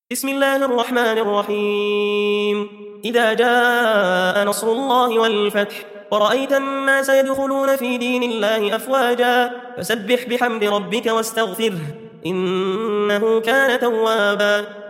بسم الله الرحمن الرحيم. إذا جاء نصر الله والفتح ورأيت الناس يدخلون في دين الله أفواجا فسبح بحمد ربك واستغفره إنه كان توابا.